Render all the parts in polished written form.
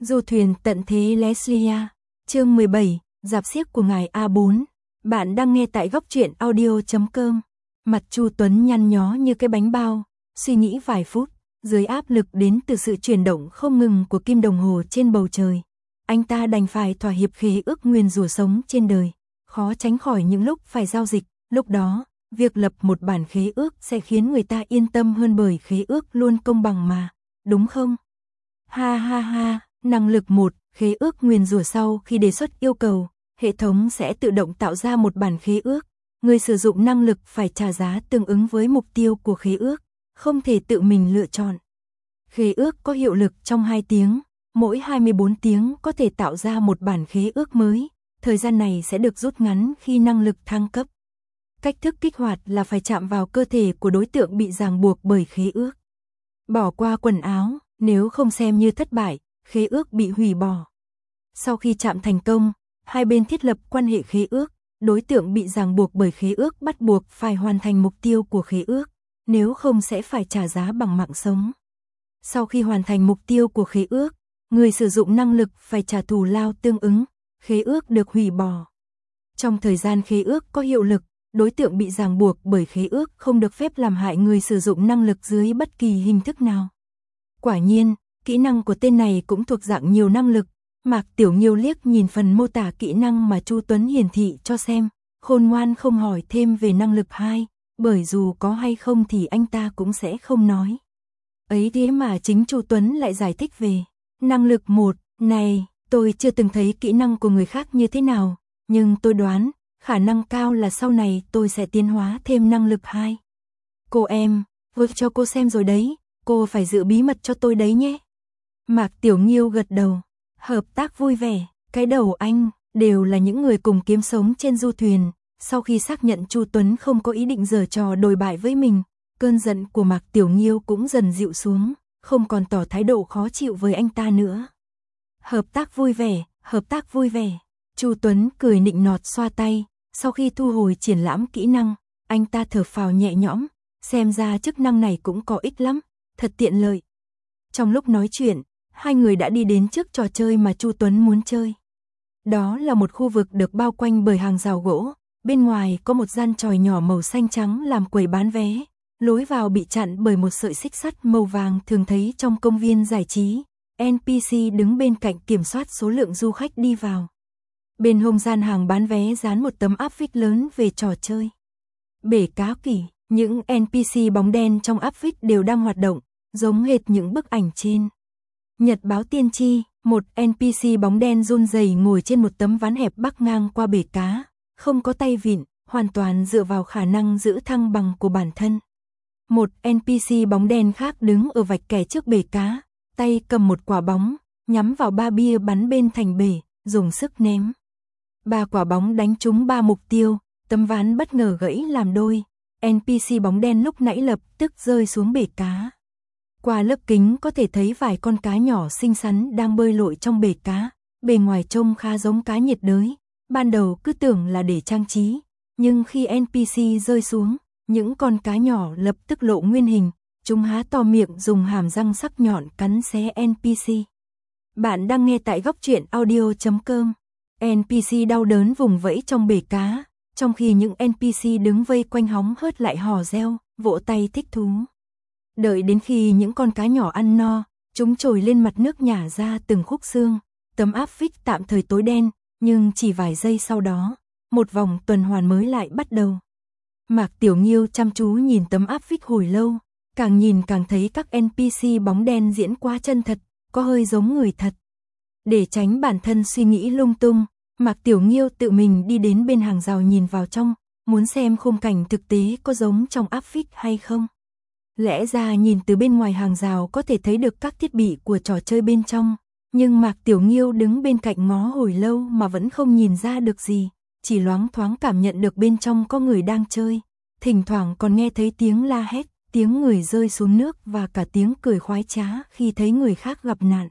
Du thuyền tận thế Leslia, chương 17, Rạp xiếc của ngài A4. Bạn đang nghe tại góc truyện audio.com. Mặt Chu Tuấn nhăn nhó như cái bánh bao, suy nghĩ vài phút, dưới áp lực đến từ sự chuyển động không ngừng của kim đồng hồ trên bầu trời. Anh ta đành phải thỏa hiệp khế ước nguyền rủa sống trên đời, khó tránh khỏi những lúc phải giao dịch, lúc đó, việc lập một bản khế ước sẽ khiến người ta yên tâm hơn bởi khế ước luôn công bằng mà, đúng không? Ha ha ha, năng lực 1, khế ước nguyền rủa sau khi đề xuất yêu cầu, hệ thống sẽ tự động tạo ra một bản khế ước. Người sử dụng năng lực phải trả giá tương ứng với mục tiêu của khế ước, không thể tự mình lựa chọn. Khế ước có hiệu lực trong 2 tiếng, mỗi 24 tiếng có thể tạo ra một bản khế ước mới, thời gian này sẽ được rút ngắn khi năng lực thăng cấp. Cách thức kích hoạt là phải chạm vào cơ thể của đối tượng bị ràng buộc bởi khế ước. Bỏ qua quần áo, nếu không xem như thất bại, khế ước bị hủy bỏ. Sau khi chạm thành công, hai bên thiết lập quan hệ khế ước, đối tượng bị ràng buộc bởi khế ước bắt buộc phải hoàn thành mục tiêu của khế ước, nếu không sẽ phải trả giá bằng mạng sống. Sau khi hoàn thành mục tiêu của khế ước, người sử dụng năng lực phải trả thù lao tương ứng, khế ước được hủy bỏ. Trong thời gian khế ước có hiệu lực, đối tượng bị ràng buộc bởi khế ước không được phép làm hại người sử dụng năng lực dưới bất kỳ hình thức nào. Quả nhiên, kỹ năng của tên này cũng thuộc dạng nhiều năng lực. Mạc Tiểu Nghiêu liếc nhìn phần mô tả kỹ năng mà Chu Tuấn hiển thị cho xem, khôn ngoan không hỏi thêm về năng lực 2, bởi dù có hay không thì anh ta cũng sẽ không nói. Ấy thế mà chính Chu Tuấn lại giải thích về năng lực 1, này, tôi chưa từng thấy kỹ năng của người khác như thế nào, nhưng tôi đoán, khả năng cao là sau này tôi sẽ tiến hóa thêm năng lực 2. Cô em, vừa cho cô xem rồi đấy, cô phải giữ bí mật cho tôi đấy nhé. Mạc Tiểu Nghiêu gật đầu. Hợp tác vui vẻ, cái đầu anh, đều là những người cùng kiếm sống trên du thuyền. Sau khi xác nhận Chu Tuấn không có ý định giở trò đồi bại với mình, cơn giận của Mạc Tiểu Nghiêu cũng dần dịu xuống, không còn tỏ thái độ khó chịu với anh ta nữa. Hợp tác vui vẻ, hợp tác vui vẻ. Chu Tuấn cười nịnh nọt xoa tay, sau khi thu hồi triển lãm kỹ năng, anh ta thở phào nhẹ nhõm, xem ra chức năng này cũng có ích lắm, thật tiện lợi. Trong lúc nói chuyện, hai người đã đi đến trước trò chơi mà Chu Tuấn muốn chơi. Đó là một khu vực được bao quanh bởi hàng rào gỗ, bên ngoài có một gian chòi nhỏ màu xanh trắng làm quầy bán vé, lối vào bị chặn bởi một sợi xích sắt màu vàng thường thấy trong công viên giải trí. NPC đứng bên cạnh kiểm soát số lượng du khách đi vào. Bên hông gian hàng bán vé dán một tấm áp phích lớn về trò chơi. Bể cá kỷ, những NPC bóng đen trong áp phích đều đang hoạt động, giống hệt những bức ảnh trên. Nhật báo tiên tri, một NPC bóng đen run rẩy ngồi trên một tấm ván hẹp bắc ngang qua bể cá, không có tay vịn, hoàn toàn dựa vào khả năng giữ thăng bằng của bản thân. Một NPC bóng đen khác đứng ở vạch kẻ trước bể cá, tay cầm một quả bóng, nhắm vào 3 bia bắn bên thành bể, dùng sức ném. 3 quả bóng đánh trúng 3 mục tiêu, tấm ván bất ngờ gãy làm đôi, NPC bóng đen lúc nãy lập tức rơi xuống bể cá. Qua lớp kính có thể thấy vài con cá nhỏ xinh xắn đang bơi lội trong bể cá, bề ngoài trông khá giống cá nhiệt đới, ban đầu cứ tưởng là để trang trí, nhưng khi NPC rơi xuống, những con cá nhỏ lập tức lộ nguyên hình, chúng há to miệng dùng hàm răng sắc nhọn cắn xé NPC. Bạn đang nghe tại góc truyện audio.com. NPC đau đớn vùng vẫy trong bể cá, trong khi những NPC đứng vây quanh hóng hớt lại hò reo, vỗ tay thích thú. Đợi đến khi những con cá nhỏ ăn no, chúng trồi lên mặt nước nhả ra từng khúc xương, tấm áp phích tạm thời tối đen, nhưng chỉ vài giây sau đó, một vòng tuần hoàn mới lại bắt đầu. Mạc Tiểu Nghiêu chăm chú nhìn tấm áp phích hồi lâu, càng nhìn càng thấy các NPC bóng đen diễn quá chân thật, có hơi giống người thật. Để tránh bản thân suy nghĩ lung tung, Mạc Tiểu Nghiêu tự mình đi đến bên hàng rào nhìn vào trong, muốn xem khung cảnh thực tế có giống trong áp phích hay không. Lẽ ra nhìn từ bên ngoài hàng rào có thể thấy được các thiết bị của trò chơi bên trong, nhưng Mạc Tiểu Nghiêu đứng bên cạnh ngó hồi lâu mà vẫn không nhìn ra được gì, chỉ loáng thoáng cảm nhận được bên trong có người đang chơi, thỉnh thoảng còn nghe thấy tiếng la hét, tiếng người rơi xuống nước và cả tiếng cười khoái trá khi thấy người khác gặp nạn.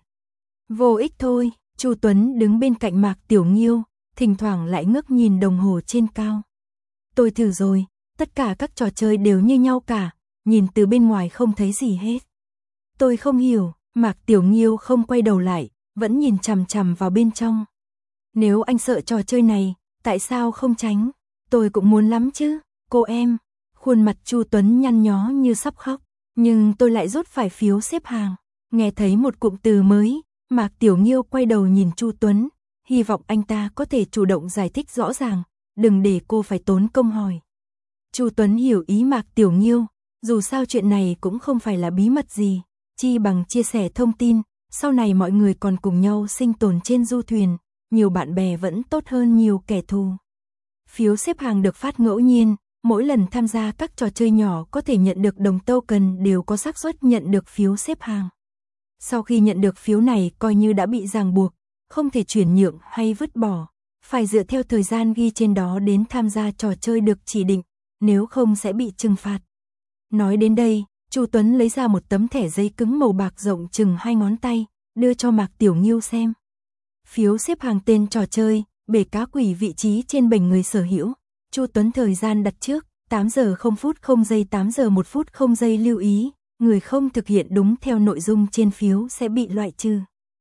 Vô ích thôi, Chu Tuấn đứng bên cạnh Mạc Tiểu Nghiêu, thỉnh thoảng lại ngước nhìn đồng hồ trên cao. Tôi thử rồi, tất cả các trò chơi đều như nhau cả. Nhìn từ bên ngoài không thấy gì hết. Tôi không hiểu, Mạc Tiểu Nghiêu không quay đầu lại, vẫn nhìn chằm chằm vào bên trong. Nếu anh sợ trò chơi này, tại sao không tránh? Tôi cũng muốn lắm chứ, cô em. Khuôn mặt Chu Tuấn nhăn nhó như sắp khóc, nhưng tôi lại rút phải phiếu xếp hàng. Nghe thấy một cụm từ mới, Mạc Tiểu Nghiêu quay đầu nhìn Chu Tuấn, hy vọng anh ta có thể chủ động giải thích rõ ràng, đừng để cô phải tốn công hỏi. Chu Tuấn hiểu ý Mạc Tiểu Nghiêu, dù sao chuyện này cũng không phải là bí mật gì, chi bằng chia sẻ thông tin, sau này mọi người còn cùng nhau sinh tồn trên du thuyền, nhiều bạn bè vẫn tốt hơn nhiều kẻ thù. Phiếu xếp hàng được phát ngẫu nhiên, mỗi lần tham gia các trò chơi nhỏ có thể nhận được đồng token đều có xác suất nhận được phiếu xếp hàng. Sau khi nhận được phiếu này coi như đã bị ràng buộc, không thể chuyển nhượng hay vứt bỏ, phải dựa theo thời gian ghi trên đó đến tham gia trò chơi được chỉ định, nếu không sẽ bị trừng phạt. Nói đến đây, Chu Tuấn lấy ra một tấm thẻ giấy cứng màu bạc rộng chừng 2 ngón tay, đưa cho Mạc Tiểu Nghiêu xem. Phiếu xếp hàng tên trò chơi, bể cá quỷ vị trí trên bềnh người sở hữu. Chu Tuấn thời gian đặt trước, 8 giờ 0 phút 0 giây 8 giờ 1 phút 0 giây lưu ý, người không thực hiện đúng theo nội dung trên phiếu sẽ bị loại trừ.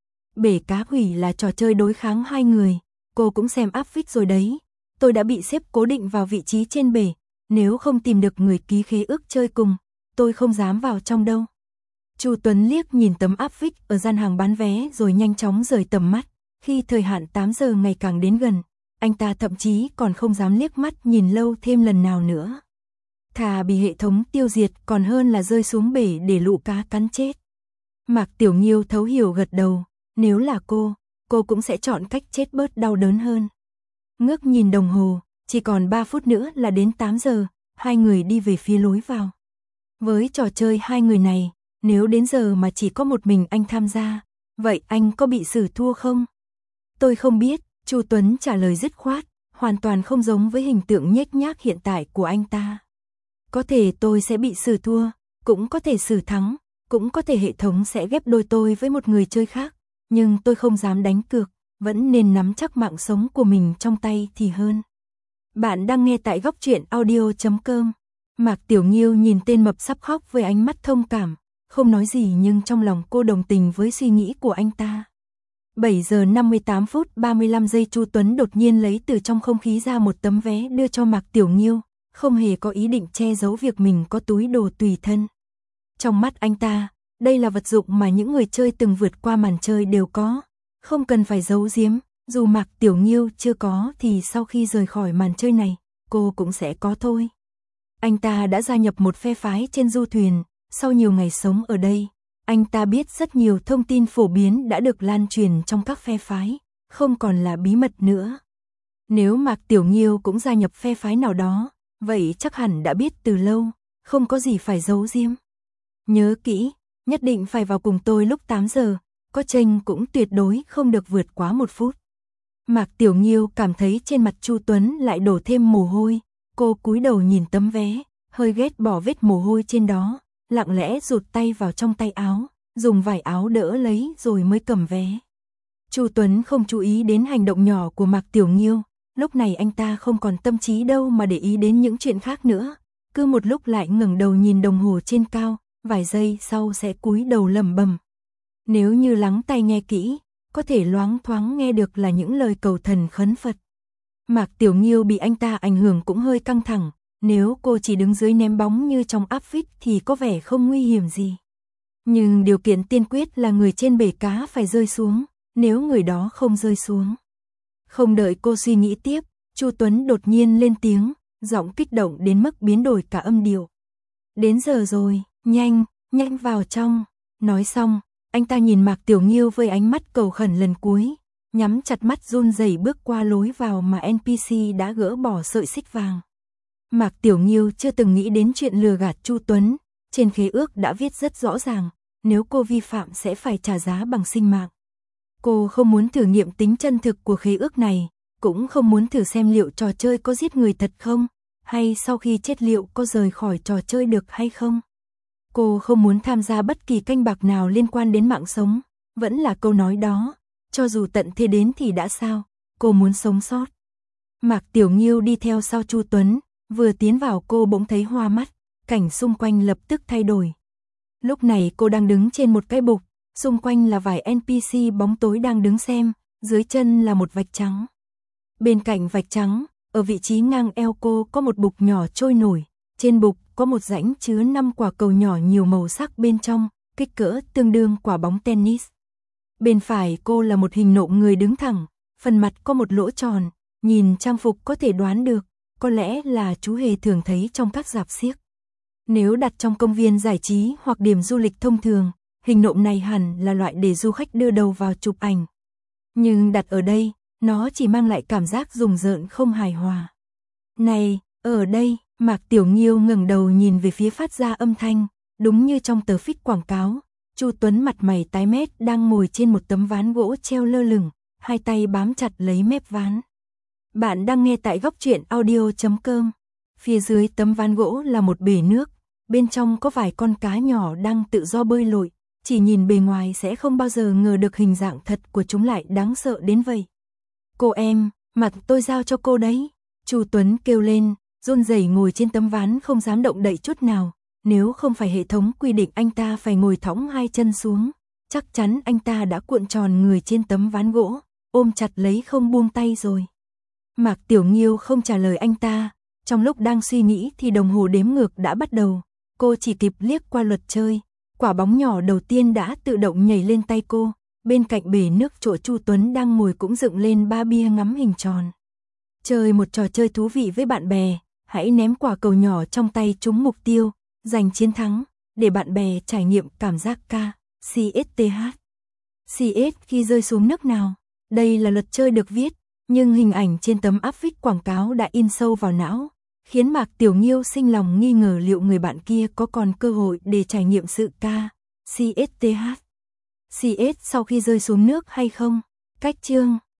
Bể cá quỷ là trò chơi đối kháng 2 người, cô cũng xem áp phích rồi đấy. Tôi đã bị xếp cố định vào vị trí trên bể, nếu không tìm được người ký khế ước chơi cùng, tôi không dám vào trong đâu. Chu Tuấn liếc nhìn tấm áp phích ở gian hàng bán vé rồi nhanh chóng rời tầm mắt. Khi thời hạn 8 giờ ngày càng đến gần, anh ta thậm chí còn không dám liếc mắt nhìn lâu thêm lần nào nữa. Thà bị hệ thống tiêu diệt còn hơn là rơi xuống bể để lũ cá cắn chết. Mạc Tiểu Nghiêu thấu hiểu gật đầu, nếu là cô cũng sẽ chọn cách chết bớt đau đớn hơn. Ngước nhìn đồng hồ, chỉ còn 3 phút nữa là đến 8 giờ, hai người đi về phía lối vào. Với trò chơi hai người này, nếu đến giờ mà chỉ có một mình anh tham gia, vậy anh có bị xử thua không? Tôi không biết, Chu Tuấn trả lời dứt khoát, hoàn toàn không giống với hình tượng nhếch nhác hiện tại của anh ta. Có thể tôi sẽ bị xử thua, cũng có thể xử thắng, cũng có thể hệ thống sẽ ghép đôi tôi với một người chơi khác, nhưng tôi không dám đánh cược, vẫn nên nắm chắc mạng sống của mình trong tay thì hơn. Bạn đang nghe tại góc truyện audio.com. Mạc Tiểu Nghiêu nhìn tên mập sắp khóc với ánh mắt thông cảm, không nói gì nhưng trong lòng cô đồng tình với suy nghĩ của anh ta. 7 giờ 58 phút 35 giây Chu Tuấn đột nhiên lấy từ trong không khí ra một tấm vé đưa cho Mạc Tiểu Nghiêu, không hề có ý định che giấu việc mình có túi đồ tùy thân. Trong mắt anh ta, đây là vật dụng mà những người chơi từng vượt qua màn chơi đều có, không cần phải giấu giếm, dù Mạc Tiểu Nghiêu chưa có thì sau khi rời khỏi màn chơi này, cô cũng sẽ có thôi. Anh ta đã gia nhập một phe phái trên du thuyền, sau nhiều ngày sống ở đây, anh ta biết rất nhiều thông tin phổ biến đã được lan truyền trong các phe phái, không còn là bí mật nữa. Nếu Mạc Tiểu Nghiêu cũng gia nhập phe phái nào đó, vậy chắc hẳn đã biết từ lâu, không có gì phải giấu giếm. Nhớ kỹ, nhất định phải vào cùng tôi lúc 8 giờ, có chênh cũng tuyệt đối không được vượt quá 1 phút. Mạc Tiểu Nghiêu cảm thấy trên mặt Chu Tuấn lại đổ thêm mồ hôi, cô cúi đầu nhìn tấm vé, hơi ghét bỏ vết mồ hôi trên đó, lặng lẽ rụt tay vào trong tay áo, dùng vải áo đỡ lấy rồi mới cầm vé. Chu Tuấn không chú ý đến hành động nhỏ của Mạc Tiểu Nghiêu, lúc này anh ta không còn tâm trí đâu mà để ý đến những chuyện khác nữa, cứ một lúc lại ngẩng đầu nhìn đồng hồ trên cao, vài giây sau sẽ cúi đầu lẩm bẩm. Nếu như lắng tai nghe kỹ, có thể loáng thoáng nghe được là những lời cầu thần khấn Phật. Mạc Tiểu Nghiêu bị anh ta ảnh hưởng cũng hơi căng thẳng, nếu cô chỉ đứng dưới ném bóng như trong áp phích thì có vẻ không nguy hiểm gì. Nhưng điều kiện tiên quyết là người trên bể cá phải rơi xuống, nếu người đó không rơi xuống. Không đợi cô suy nghĩ tiếp, Chu Tuấn đột nhiên lên tiếng, giọng kích động đến mức biến đổi cả âm điệu. Đến giờ rồi, nhanh, nhanh vào trong. Nói xong, anh ta nhìn Mạc Tiểu Nghiêu với ánh mắt cầu khẩn lần cuối, nhắm chặt mắt run rẩy bước qua lối vào mà NPC đã gỡ bỏ sợi xích vàng. Mạc Tiểu Nghiêu chưa từng nghĩ đến chuyện lừa gạt Chu Tuấn, trên khế ước đã viết rất rõ ràng, nếu cô vi phạm sẽ phải trả giá bằng sinh mạng. Cô không muốn thử nghiệm tính chân thực của khế ước này, cũng không muốn thử xem liệu trò chơi có giết người thật không, hay sau khi chết liệu có rời khỏi trò chơi được hay không. Cô không muốn tham gia bất kỳ canh bạc nào liên quan đến mạng sống, vẫn là câu nói đó, cho dù tận thế đến thì đã sao, cô muốn sống sót. Mạc Tiểu Nghiêu đi theo sau Chu Tuấn, vừa tiến vào cô bỗng thấy hoa mắt, cảnh xung quanh lập tức thay đổi. Lúc này cô đang đứng trên một cái bục, xung quanh là vài NPC bóng tối đang đứng xem, dưới chân là một vạch trắng. Bên cạnh vạch trắng, ở vị trí ngang eo cô có một bục nhỏ trôi nổi, trên bục có một rãnh chứa 5 quả cầu nhỏ nhiều màu sắc bên trong, kích cỡ tương đương quả bóng tennis. Bên phải cô là một hình nộm người đứng thẳng, phần mặt có một lỗ tròn, nhìn trang phục có thể đoán được, có lẽ là chú hề thường thấy trong các rạp xiếc. Nếu đặt trong công viên giải trí hoặc điểm du lịch thông thường, hình nộm này hẳn là loại để du khách đưa đầu vào chụp ảnh. Nhưng đặt ở đây, nó chỉ mang lại cảm giác rùng rợn không hài hòa. Này, ở đây, Mạc Tiểu Nghiêu ngẩng đầu nhìn về phía phát ra âm thanh, đúng như trong tờ phích quảng cáo, Chu Tuấn mặt mày tái mét đang ngồi trên một tấm ván gỗ treo lơ lửng, hai tay bám chặt lấy mép ván. Bạn đang nghe tại góc truyện audio.com. Phía dưới tấm ván gỗ là một bể nước, bên trong có vài con cá nhỏ đang tự do bơi lội, chỉ nhìn bề ngoài sẽ không bao giờ ngờ được hình dạng thật của chúng lại đáng sợ đến vậy. Cô em, mặt tôi giao cho cô đấy. Chu Tuấn kêu lên, run rẩy ngồi trên tấm ván không dám động đậy chút nào. Nếu không phải hệ thống quy định anh ta phải ngồi thõng hai chân xuống, chắc chắn anh ta đã cuộn tròn người trên tấm ván gỗ, ôm chặt lấy không buông tay rồi. Mạc Tiểu Nghiêu không trả lời anh ta, trong lúc đang suy nghĩ thì đồng hồ đếm ngược đã bắt đầu, cô chỉ kịp liếc qua luật chơi, quả bóng nhỏ đầu tiên đã tự động nhảy lên tay cô, bên cạnh bể nước chỗ Chu Tuấn đang ngồi cũng dựng lên ba bia ngắm hình tròn. Chơi một trò chơi thú vị với bạn bè, hãy ném quả cầu nhỏ trong tay trúng mục tiêu, giành chiến thắng, để bạn bè trải nghiệm cảm giác CSTH. CS khi rơi xuống nước nào. Đây là luật chơi được viết, nhưng hình ảnh trên tấm áp phích quảng cáo đã in sâu vào não, khiến Mạc Tiểu Nghiêu sinh lòng nghi ngờ liệu người bạn kia có còn cơ hội để trải nghiệm sự CSTH. CS sau khi rơi xuống nước hay không. Cách chương